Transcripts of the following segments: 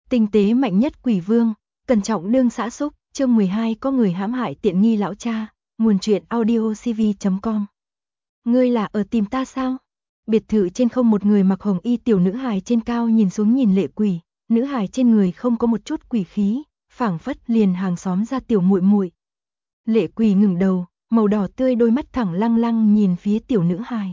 Tinh tế mạnh nhất quỷ vương, cẩn trọng đương xã xúc, chương 12 có người hãm hại tiện nghi lão cha, nguồn truyện audiocv.com. Ngươi là ở tìm ta sao? Biệt thự trên không một người mặc hồng y tiểu nữ hài trên cao nhìn xuống nhìn Lệ Quỷ, nữ hài trên người không có một chút quỷ khí, phảng phất liền hàng xóm ra tiểu muội muội. Lệ Quỷ ngẩng đầu, màu đỏ tươi đôi mắt thẳng lăng lăng nhìn phía tiểu nữ hài.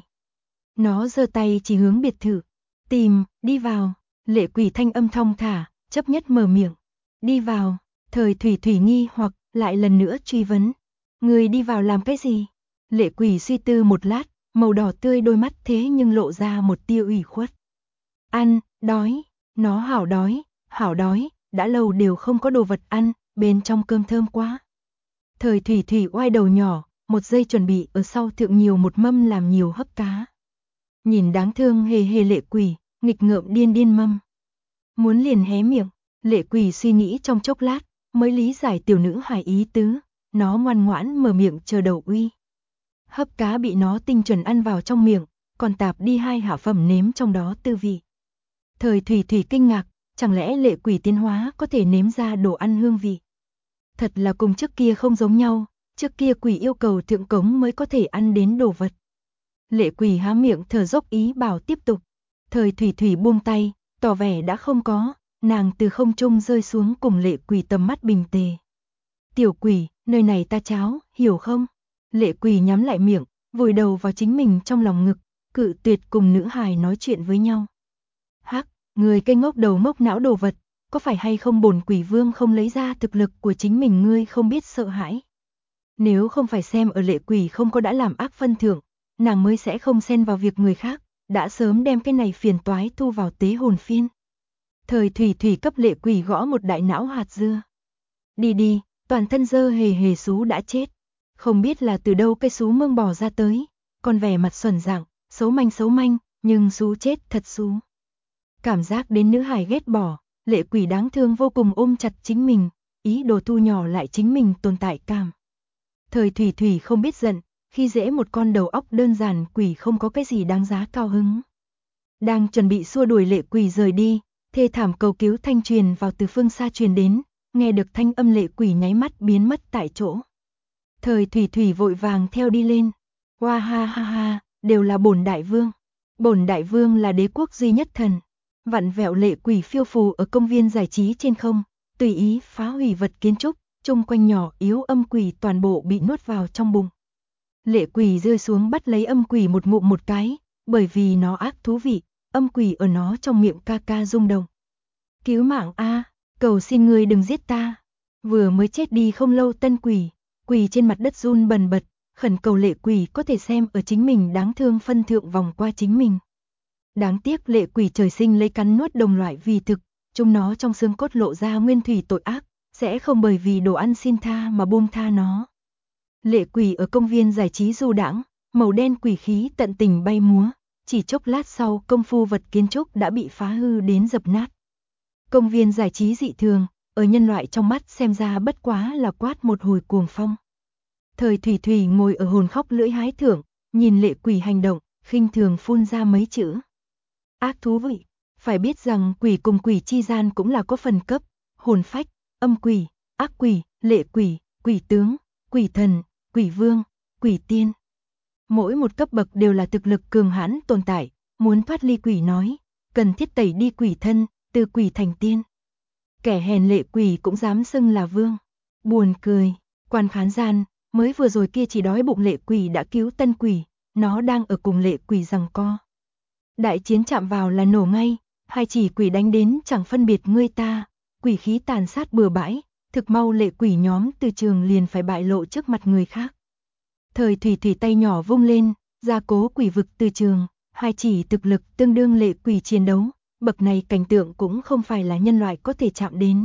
Nó giơ tay chỉ hướng biệt thự, tìm, đi vào. Lệ Quỷ thanh âm thong thả, chấp nhất mở miệng. Đi vào. Thời Thủy Thủy nghi hoặc lại lần nữa truy vấn. Người đi vào làm cái gì? Lệ Quỷ suy tư một lát, màu đỏ tươi đôi mắt thế nhưng lộ ra một tia ủy khuất. Ăn, đói. Nó hảo đói, đã lâu đều không có đồ vật ăn, bên trong cơm thơm quá. Thời Thủy Thủy oai đầu nhỏ, một giây chuẩn bị ở sau thượng nhiều một mâm làm nhiều hấp cá. Nhìn đáng thương hề hề Lệ Quỷ, nghịch ngợm điên điên mâm. Muốn liền hé miệng, Lệ Quỷ suy nghĩ trong chốc lát, mới lý giải tiểu nữ hài ý tứ, nó ngoan ngoãn mở miệng chờ đầu uy. Hấp cá bị nó tinh chuẩn ăn vào trong miệng, còn tạp đi hai hạ phẩm nếm trong đó tư vị. Thời Thủy Thủy kinh ngạc, chẳng lẽ Lệ Quỷ tiến hóa có thể nếm ra đồ ăn hương vị. Thật là cùng trước kia không giống nhau, trước kia quỷ yêu cầu thượng cống mới có thể ăn đến đồ vật. Lệ Quỷ há miệng thở dốc ý bảo tiếp tục. Thời Thủy Thủy buông tay, tỏ vẻ đã không có, nàng từ không trung rơi xuống cùng Lệ Quỷ tầm mắt bình tề. Tiểu Quỷ, nơi này ta cháo, hiểu không? Lệ Quỷ nhắm lại miệng, vùi đầu vào chính mình trong lòng ngực, cự tuyệt cùng nữ hài nói chuyện với nhau. Hắc, người cây ngốc đầu ngốc não đồ vật, có phải hay không bổn quỷ vương không lấy ra thực lực của chính mình ngươi không biết sợ hãi? Nếu không phải xem ở Lệ Quỷ không có đã làm ác phân thượng, nàng mới sẽ không xen vào việc người khác, đã sớm đem cái này phiền toái thu vào tế hồn phiên. Thời Thủy Thủy cấp Lệ Quỷ gõ một đại não hạt dưa. Đi đi, toàn thân dơ hề hề sú đã chết. Không biết là từ đâu cái sú mương bò ra tới, còn vẻ mặt xuẩn dạng, xấu manh, nhưng sú chết thật sú. Cảm giác đến nữ hài ghét bỏ, Lệ Quỷ đáng thương vô cùng ôm chặt chính mình, ý đồ thu nhỏ lại chính mình tồn tại cảm. Thời Thủy Thủy không biết giận, khi dễ một con đầu óc đơn giản quỷ không có cái gì đáng giá cao hứng. Đang chuẩn bị xua đuổi Lệ Quỷ rời đi, thê thảm cầu cứu thanh truyền vào từ phương xa truyền đến, nghe được thanh âm Lệ Quỷ nháy mắt biến mất tại chỗ. Thời Thủy Thủy vội vàng theo đi lên. Hoa ha ha ha, đều là bổn đại vương. Bổn đại vương là đế quốc duy nhất thần. Vặn vẹo Lệ Quỷ phiêu phù ở công viên giải trí trên không, tùy ý phá hủy vật kiến trúc, chung quanh nhỏ yếu âm quỷ toàn bộ bị nuốt vào trong bụng. Lệ Quỷ rơi xuống bắt lấy âm quỷ một ngụm một cái, bởi vì nó ác thú vị, âm quỷ ở nó trong miệng ca ca rung động. Cứu mạng a, cầu xin ngươi đừng giết ta. Vừa mới chết đi không lâu tân quỷ, quỳ trên mặt đất run bần bật, khẩn cầu Lệ Quỷ có thể xem ở chính mình đáng thương phân thượng vòng qua chính mình. Đáng tiếc Lệ Quỷ trời sinh lấy cắn nuốt đồng loại vì thực, chúng nó trong xương cốt lộ ra nguyên thủy tội ác, sẽ không bởi vì đồ ăn xin tha mà buông tha nó. Lệ Quỷ ở công viên giải trí du đãng, màu đen quỷ khí tận tình bay múa, chỉ chốc lát sau công phu vật kiến trúc đã bị phá hư đến dập nát. Công viên giải trí dị thường, ở nhân loại trong mắt xem ra bất quá là quát một hồi cuồng phong. Thời Thủy Thủy ngồi ở hồn khóc lưỡi hái thưởng, nhìn Lệ Quỷ hành động, khinh thường phun ra mấy chữ. Ác thú vị, phải biết rằng quỷ cùng quỷ chi gian cũng là có phần cấp, hồn phách, âm quỷ, ác quỷ, lệ quỷ, quỷ tướng, quỷ thần, quỷ vương, quỷ tiên. Mỗi một cấp bậc đều là thực lực cường hãn tồn tại, muốn thoát ly quỷ nói, cần thiết tẩy đi quỷ thân, từ quỷ thành tiên. Kẻ hèn Lệ Quỷ cũng dám xưng là vương. Buồn cười, quan khán gian, mới vừa rồi kia chỉ đói bụng Lệ Quỷ đã cứu tân quỷ, nó đang ở cùng Lệ Quỷ giằng co. Đại chiến chạm vào là nổ ngay, hai chỉ quỷ đánh đến chẳng phân biệt ngươi ta, quỷ khí tàn sát bừa bãi, thực mau Lệ Quỷ nhóm từ trường liền phải bại lộ trước mặt người khác. Thời Thủy Thủy tay nhỏ vung lên, gia cố quỷ vực từ trường, hai chỉ thực lực tương đương Lệ Quỷ chiến đấu, bậc này cảnh tượng cũng không phải là nhân loại có thể chạm đến.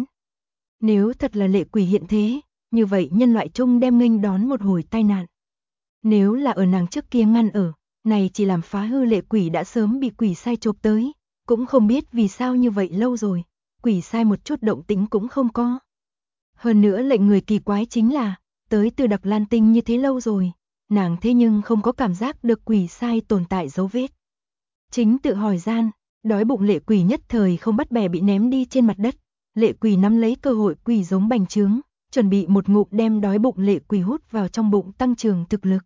Nếu thật là Lệ Quỷ hiện thế, như vậy nhân loại chung đem nghênh đón một hồi tai nạn. Nếu là ở nàng trước kia ngăn ở, này chỉ làm phá hư Lệ Quỷ đã sớm bị quỷ sai chộp tới, cũng không biết vì sao như vậy lâu rồi, quỷ sai một chút động tĩnh cũng không có. Hơn nữa lệnh người kỳ quái chính là, tới từ Đặc Lan Tinh như thế lâu rồi, nàng thế nhưng không có cảm giác được quỷ sai tồn tại dấu vết. Chính tự hỏi gian, đói bụng Lệ Quỷ nhất thời không bắt bẻ bị ném đi trên mặt đất, Lệ Quỳ nắm lấy cơ hội quỳ giống bành trướng, chuẩn bị một ngụm đem đói bụng Lệ Quỳ hút vào trong bụng tăng trưởng thực lực.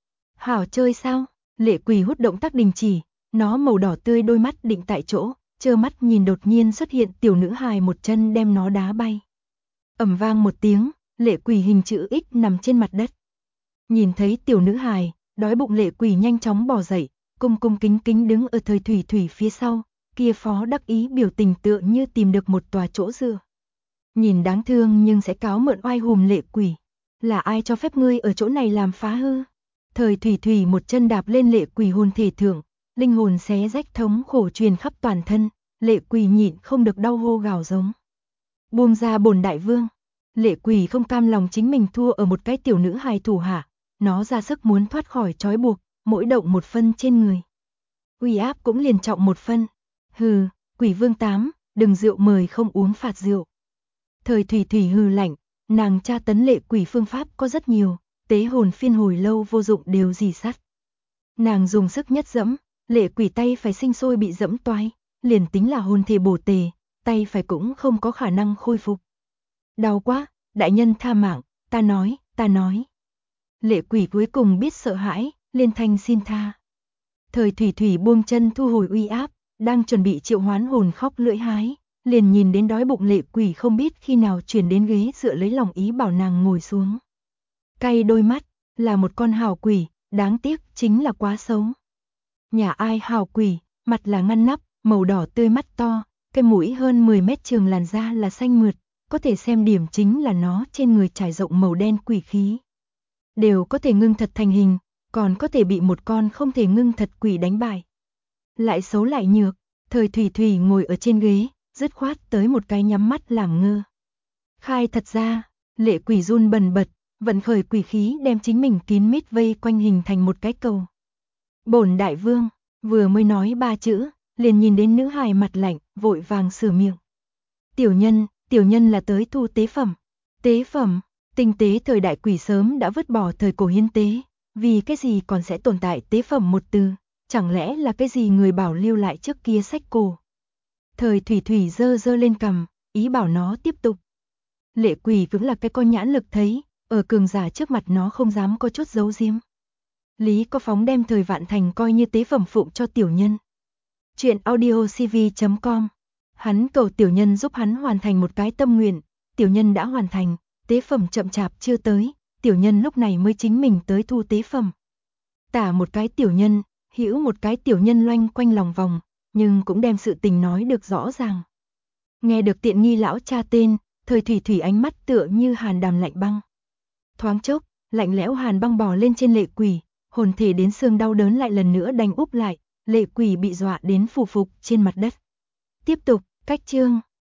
Hảo chơi sao? Lệ Quỳ hút động tác đình chỉ, nó màu đỏ tươi đôi mắt định tại chỗ, trơ mắt nhìn đột nhiên xuất hiện tiểu nữ hài một chân đem nó đá bay. Ầm vang một tiếng, Lệ Quỳ hình chữ X nằm trên mặt đất. Nhìn thấy tiểu nữ hài, đói bụng Lệ Quỳ nhanh chóng bò dậy, cung cung kính kính đứng ở Thời Thủy Thủy phía sau, kia phó đắc ý biểu tình tựa như tìm được một tòa chỗ dựa. Nhìn đáng thương nhưng sẽ cáo mượn oai hùm Lệ Quỳ. Là ai cho phép ngươi ở chỗ này làm phá hư? Thời Thủy Thủy một chân đạp lên Lệ Quỳ hồn thể thượng, linh hồn xé rách thống khổ truyền khắp toàn thân, Lệ Quỳ nhịn không được đau hô gào giống. Buông ra bổn đại vương. Lệ Quỳ không cam lòng chính mình thua ở một cái tiểu nữ hài thủ hạ, nó ra sức muốn thoát khỏi trói buộc, mỗi động một phân trên người. Uy áp cũng liền trọng một phân. Hừ, Quỷ Vương 8, đừng rượu mời không uống phạt rượu. Thời Thủy Thủy hừ lạnh, nàng tra tấn Lệ Quỳ phương pháp có rất nhiều, tế hồn phiên hồi lâu vô dụng đều dì sắt. Nàng dùng sức nhất dẫm, Lệ Quỳ tay phải sinh sôi bị dẫm toái, liền tính là hồn thể bổ tề, tay phải cũng không có khả năng khôi phục. Đau quá, đại nhân tha mạng, ta nói. Lệ Quỳ cuối cùng biết sợ hãi, liên thanh xin tha. Thời Thủy Thủy buông chân thu hồi uy áp, đang chuẩn bị triệu hoán hồn khóc lưỡi hái, liền nhìn đến đói bụng Lệ Quỳ không biết khi nào chuyển đến ghế dựa lấy lòng ý bảo nàng ngồi xuống. Cay đôi mắt, là một con hào quỷ, đáng tiếc chính là quá xấu. Nhà ai hào quỷ, mặt là ngăn nắp, màu đỏ tươi mắt to, cái mũi hơn 10 mét trường, làn da là xanh mượt, có thể xem điểm chính là nó trên người trải rộng màu đen quỷ khí. Đều có thể ngưng thật thành hình, còn có thể bị một con không thể ngưng thật quỷ đánh bại. Lại xấu lại nhược, Thời Thủy Thủy ngồi ở trên ghế, dứt khoát tới một cái nhắm mắt làm ngơ. Khai thật ra, Lệ Quỳ run bần bật, vận khởi quỷ khí đem chính mình kín mít vây quanh hình thành một cái cầu. Bổn đại vương, vừa mới nói 3 chữ, liền nhìn đến nữ hài mặt lạnh, vội vàng sửa miệng. Tiểu nhân là tới thu tế phẩm. Tế phẩm, tinh tế thời đại quỷ sớm đã vứt bỏ thời cổ hiến tế, vì cái gì còn sẽ tồn tại tế phẩm một từ, chẳng lẽ là cái gì người bảo lưu lại trước kia sách cổ. Thời Thủy Thủy giơ lên cằm, ý bảo nó tiếp tục. Lệ Quỳ cũng là cái con nhãn lực thấy, ở cường giả trước mặt nó không dám có chút giấu giếm. Lý có phóng đem Thời Vạn Thành coi như tế phẩm phụng cho tiểu nhân. Chuyện audiocv.com. Hắn cầu tiểu nhân giúp hắn hoàn thành một cái tâm nguyện, tiểu nhân đã hoàn thành, tế phẩm chậm chạp chưa tới, tiểu nhân lúc này mới chính mình tới thu tế phẩm. Tả một cái tiểu nhân, hữu một cái tiểu nhân loanh quanh lòng vòng, nhưng cũng đem sự tình nói được rõ ràng. Nghe được tiện nghi lão cha tên, Thời Thủy Thủy ánh mắt tựa như hàn đàm lạnh băng. Thoáng chốc, lạnh lẽo hàn băng bò lên trên Lệ Quỳ, hồn thể đến xương đau đớn lại lần nữa đành úp lại, Lệ Quỳ bị dọa đến phù phục trên mặt đất. Tiếp tục, cách chương.